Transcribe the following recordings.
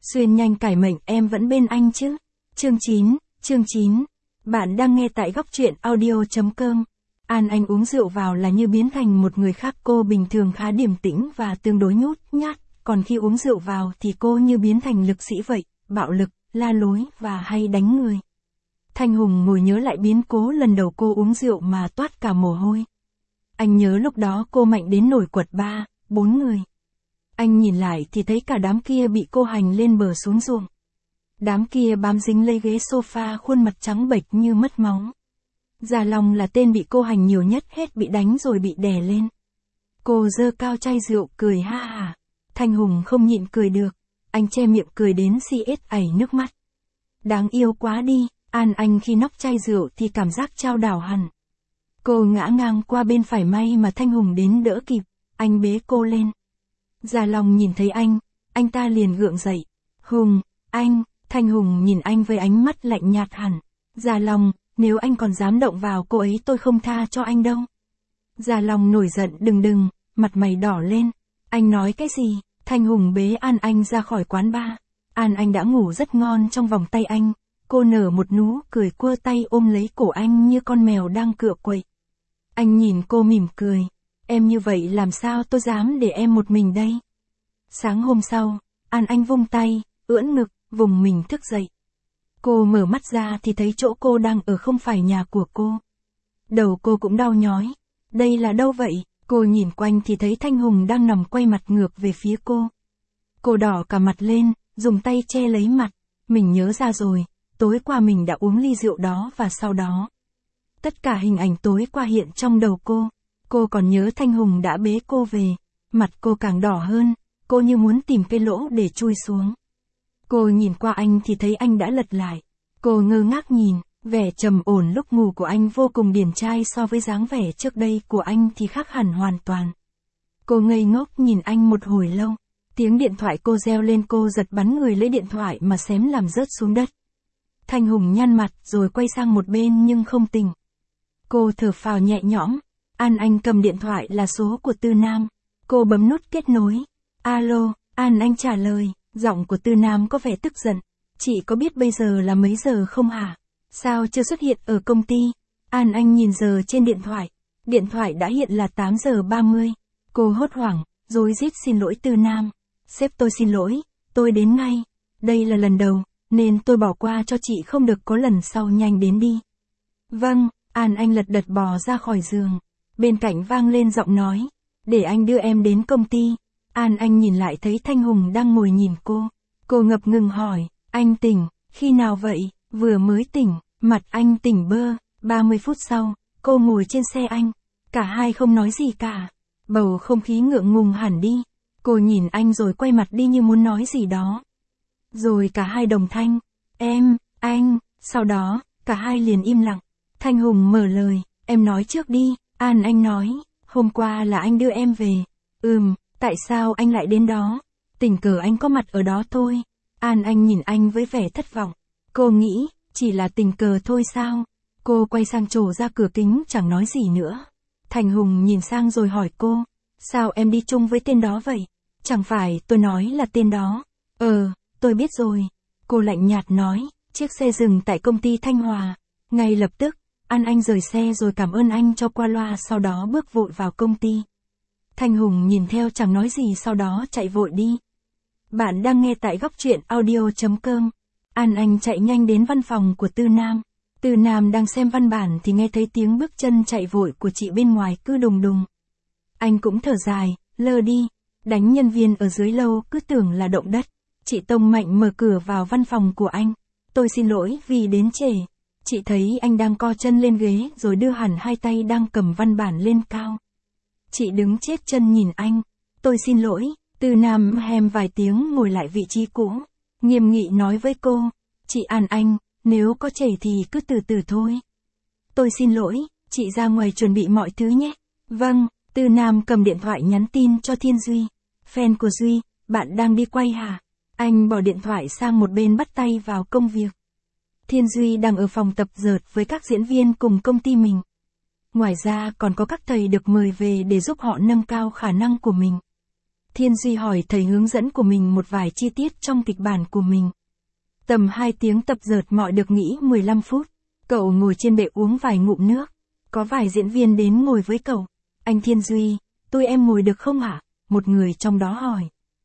Xuyên nhanh cải mệnh em vẫn bên anh chứ. Chương 9. Bạn đang nghe tại góc truyện audio.com. An Anh uống rượu vào là như biến thành một người khác. Cô bình thường khá điềm tĩnh và tương đối nhút nhát, còn khi uống rượu vào thì cô như biến thành lực sĩ vậy, bạo lực, la lối và hay đánh người. Thanh Hùng ngồi nhớ lại biến cố lần đầu cô uống rượu mà toát cả mồ hôi. Anh nhớ lúc đó cô mạnh đến nổi quật 3-4 người. Anh nhìn lại thì thấy cả đám kia bị cô hành lên bờ xuống ruộng. Đám kia bám dính lấy ghế sofa, khuôn mặt trắng bệch như mất máu. Già Long là tên bị cô hành nhiều nhất, hết bị đánh rồi bị đè lên. Cô giơ cao chai rượu cười ha hả. Thanh Hùng không nhịn cười được. Anh che miệng cười đến si ết ảy nước mắt. Đáng yêu quá đi. An Anh khi nóc chai rượu thì cảm giác chao đảo hẳn. Cô ngã ngang qua bên phải, may mà Thanh Hùng đến đỡ kịp. Anh bế cô lên. Già Long nhìn thấy anh ta liền gượng dậy. Hùng, anh. Thanh Hùng nhìn anh với ánh mắt lạnh nhạt hẳn. Già Long, nếu anh còn dám động vào cô ấy tôi không tha cho anh đâu. Già Long nổi giận, đừng, mặt mày đỏ lên. Anh nói cái gì? Thanh Hùng bế An Anh ra khỏi quán bar. An Anh đã ngủ rất ngon trong vòng tay anh. Cô nở một nụ cười, quơ tay ôm lấy cổ anh như con mèo đang cựa quậy. Anh nhìn cô mỉm cười. Em như vậy làm sao tôi dám để em một mình đây? Sáng hôm sau, An Anh vung tay, ưỡn ngực, vùng mình thức dậy. Cô mở mắt ra thì thấy chỗ cô đang ở không phải nhà của cô. Đầu cô cũng đau nhói. Đây là đâu vậy? Cô nhìn quanh thì thấy Thanh Hùng đang nằm quay mặt ngược về phía cô. Cô đỏ cả mặt lên, dùng tay che lấy mặt. Mình nhớ ra rồi, tối qua mình đã uống ly rượu đó và sau đó. Tất cả hình ảnh tối qua hiện trong đầu cô. Cô còn nhớ Thanh Hùng đã bế cô về. Mặt cô càng đỏ hơn, cô như muốn tìm cái lỗ để chui xuống. Cô nhìn qua anh thì thấy anh đã lật lại. Cô ngơ ngác nhìn, vẻ trầm ổn lúc ngủ của anh vô cùng điển trai, so với dáng vẻ trước đây của anh thì khác hẳn hoàn toàn. Cô ngây ngốc nhìn anh một hồi lâu. Tiếng điện thoại cô reo lên, cô giật bắn người lấy điện thoại mà xém làm rớt xuống đất. Thanh Hùng nhăn mặt rồi quay sang một bên nhưng không tỉnh. Cô thở phào nhẹ nhõm. An Anh cầm điện thoại là số của Tư Nam. Cô bấm nút kết nối. Alo, An Anh trả lời. Giọng của Tư Nam có vẻ tức giận. Chị có biết bây giờ là mấy giờ không hả? Sao chưa xuất hiện ở công ty? An Anh nhìn giờ trên điện thoại. Điện thoại đã hiện là 8 giờ 30. Cô hốt hoảng, rối rít xin lỗi Tư Nam. Sếp tôi xin lỗi, tôi đến ngay. Đây là lần đầu, nên tôi bỏ qua cho chị, không được có lần sau, nhanh đến đi. Vâng, An Anh lật đật bò ra khỏi giường. Bên cạnh vang lên giọng nói. Để anh đưa em đến công ty. An Anh nhìn lại thấy Thanh Hùng đang ngồi nhìn cô. Cô ngập ngừng hỏi, anh tỉnh, khi nào vậy? Vừa mới tỉnh, mặt anh tỉnh bơ. 30 phút sau, cô ngồi trên xe anh. Cả hai không nói gì cả. Bầu không khí ngượng ngùng hẳn đi. Cô nhìn anh rồi quay mặt đi như muốn nói gì đó. Rồi cả hai đồng thanh. Em, anh, sau đó, cả hai liền im lặng. Thanh Hùng mở lời, em nói trước đi. An Anh nói, hôm qua là anh đưa em về. Tại sao anh lại đến đó? Tình cờ anh có mặt ở đó thôi. An Anh nhìn anh với vẻ thất vọng. Cô nghĩ, chỉ là tình cờ thôi sao? Cô quay sang trổ ra cửa kính, chẳng nói gì nữa. Thanh Hùng nhìn sang rồi hỏi cô. Sao em đi chung với tên đó vậy? Chẳng phải tôi nói là tên đó. Tôi biết rồi. Cô lạnh nhạt nói. Chiếc xe dừng tại công ty Thanh Hòa. Ngay lập tức, An Anh rời xe rồi cảm ơn anh cho qua loa, sau đó bước vội vào công ty. Thanh Hùng nhìn theo chẳng nói gì, sau đó chạy vội đi. Bạn đang nghe tại góc truyện audio.com. An Anh chạy nhanh đến văn phòng của Tư Nam. Tư Nam đang xem văn bản thì nghe thấy tiếng bước chân chạy vội của chị bên ngoài cứ đùng đùng. Anh cũng thở dài, lơ đi. Đánh nhân viên ở dưới lâu cứ tưởng là động đất. Chị tông mạnh mở cửa vào văn phòng của anh. Tôi xin lỗi vì đến trễ. Chị thấy anh đang co chân lên ghế rồi đưa hẳn hai tay đang cầm văn bản lên cao. Chị đứng chết chân nhìn anh. Tôi xin lỗi. Tư Nam hèm vài tiếng ngồi lại vị trí cũ. Nghiêm nghị nói với cô. Chị An Anh, nếu có trễ thì cứ từ từ thôi. Tôi xin lỗi, chị ra ngoài chuẩn bị mọi thứ nhé. Vâng. Tư Nam cầm điện thoại nhắn tin cho Thiên Duy. Fan của Duy, bạn đang đi quay hả? Anh bỏ điện thoại sang một bên bắt tay vào công việc. Thiên Duy đang ở phòng tập dượt với các diễn viên cùng công ty mình. Ngoài ra còn có các thầy được mời về để giúp họ nâng cao khả năng của mình. Thiên Duy hỏi thầy hướng dẫn của mình một vài chi tiết trong kịch bản của mình. Tầm 2 tiếng tập dượt mọi được nghỉ 15 phút. Cậu ngồi trên bệ uống vài ngụm nước. Có vài diễn viên đến ngồi với cậu. Anh Thiên Duy, tôi em ngồi được không hả? Một người trong đó hỏi.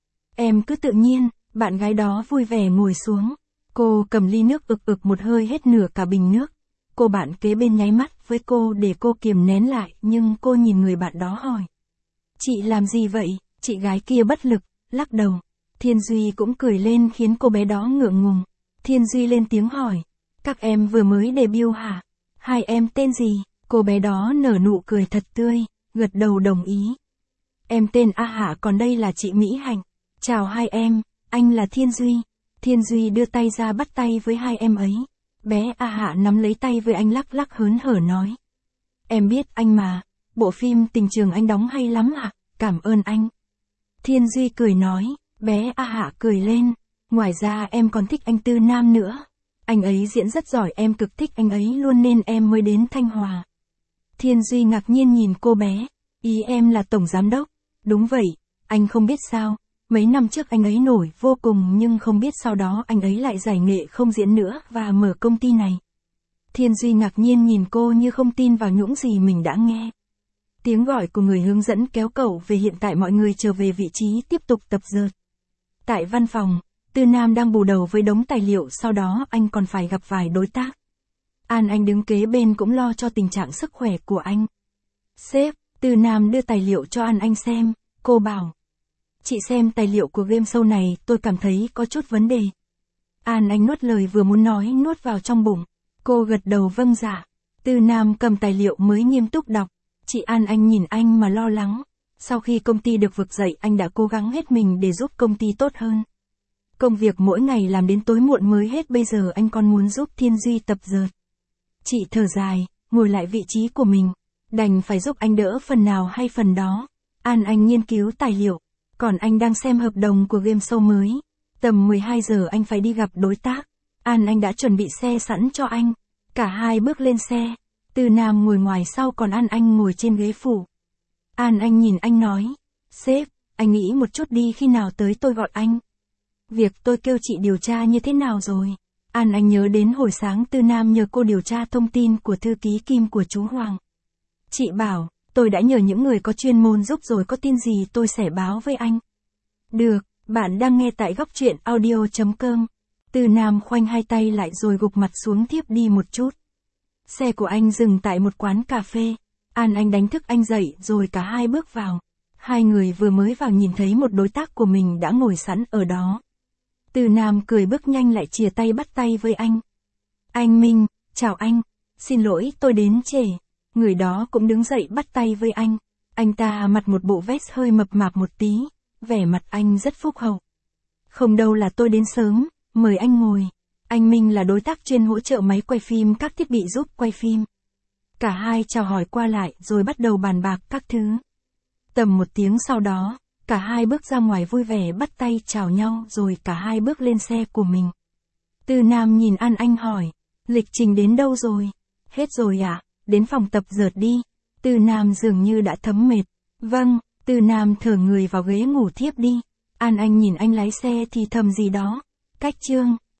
Em cứ tự nhiên, bạn gái đó vui vẻ ngồi xuống. Cô cầm ly nước ực một hơi hết nửa cả bình nước. Cô bạn kế bên nháy mắt với cô để cô kiềm nén lại, nhưng cô nhìn người bạn đó hỏi. Chị làm gì vậy? Chị gái kia bất lực, lắc đầu. Thiên Duy cũng cười lên khiến cô bé đó ngượng ngùng. Thiên Duy lên tiếng hỏi. Các em vừa mới debut hả? Hai em tên gì? Cô bé đó nở nụ cười thật tươi, gật đầu đồng ý. Em tên A Hạ, còn đây là chị Mỹ Hạnh. Chào hai em, anh là Thiên Duy. Thiên Duy đưa tay ra bắt tay với hai em ấy. Bé A Hạ nắm lấy tay với anh lắc lắc hớn hở nói. Em biết anh mà, bộ phim Tình Trường anh đóng hay lắm ạ, cảm ơn anh. Thiên Duy cười nói, bé A Hạ cười lên. Ngoài ra em còn thích anh Tư Nam nữa. Anh ấy diễn rất giỏi, em cực thích anh ấy luôn nên em mới đến Thanh Hòa. Thiên Duy ngạc nhiên nhìn cô bé. Ý em là tổng giám đốc. Đúng vậy, anh không biết sao. Mấy năm trước anh ấy nổi vô cùng nhưng không biết sau đó anh ấy lại giải nghệ không diễn nữa và mở công ty này. Thiên Duy ngạc nhiên nhìn cô như không tin vào những gì mình đã nghe. Tiếng gọi của người hướng dẫn kéo cậu về hiện tại, mọi người trở về vị trí tiếp tục tập dượt. Tại văn phòng, Tư Nam đang bù đầu với đống tài liệu, sau đó anh còn phải gặp vài đối tác. An Anh đứng kế bên cũng lo cho tình trạng sức khỏe của anh. Sếp, Tư Nam đưa tài liệu cho An Anh xem, cô bảo. Chị xem tài liệu của game show này, tôi cảm thấy có chút vấn đề. An Anh nuốt lời vừa muốn nói nuốt vào trong bụng. Cô gật đầu vâng dạ. Tư Nam cầm tài liệu mới nghiêm túc đọc. Chị An Anh nhìn anh mà lo lắng. Sau khi công ty được vực dậy, anh đã cố gắng hết mình để giúp công ty tốt hơn. Công việc mỗi ngày làm đến tối muộn mới hết, bây giờ anh còn muốn giúp Thiên Duy tập dượt. Chị thở dài, ngồi lại vị trí của mình. Đành phải giúp anh đỡ phần nào hay phần đó. An Anh nghiên cứu tài liệu. Còn anh đang xem hợp đồng của game show mới. Tầm 12 giờ anh phải đi gặp đối tác. An Anh đã chuẩn bị xe sẵn cho anh. Cả hai bước lên xe. Tư Nam ngồi ngoài sau còn An Anh ngồi trên ghế phụ. An Anh nhìn anh nói. Sếp, anh nghĩ một chút đi, khi nào tới tôi gọi anh. Việc tôi kêu chị điều tra như thế nào rồi? An Anh nhớ đến hồi sáng Tư Nam nhờ cô điều tra thông tin của thư ký Kim của chú Hoàng. Chị bảo, tôi đã nhờ những người có chuyên môn giúp rồi, có tin gì tôi sẽ báo với anh. Được, bạn đang nghe tại góc truyện audio.com. Tư Nam khoanh hai tay lại rồi gục mặt xuống thiếp đi một chút. Xe của anh dừng tại một quán cà phê. An Anh đánh thức anh dậy rồi cả hai bước vào. Hai người vừa mới vào nhìn thấy một đối tác của mình đã ngồi sẵn ở đó. Tư Nam cười bước nhanh lại chìa tay bắt tay với anh. Anh Minh, chào anh. Xin lỗi tôi đến trễ. Người đó cũng đứng dậy bắt tay với anh. Anh ta mặc một bộ vest hơi mập mạp một tí. Vẻ mặt anh rất phúc hậu. Không đâu, là tôi đến sớm, mời anh ngồi. Anh Minh là đối tác chuyên hỗ trợ máy quay phim, các thiết bị giúp quay phim. Cả hai chào hỏi qua lại rồi bắt đầu bàn bạc các thứ. Tầm 1 tiếng sau đó, cả hai bước ra ngoài vui vẻ bắt tay chào nhau rồi cả hai bước lên xe của mình. Tư Nam nhìn An Anh hỏi, lịch trình đến đâu rồi? Hết rồi ạ, đến phòng tập dượt đi. Tư Nam dường như đã thấm mệt. Vâng, Tư Nam thở người vào ghế ngủ thiếp đi. An Anh nhìn anh lái xe thì thầm gì đó. Cách chương.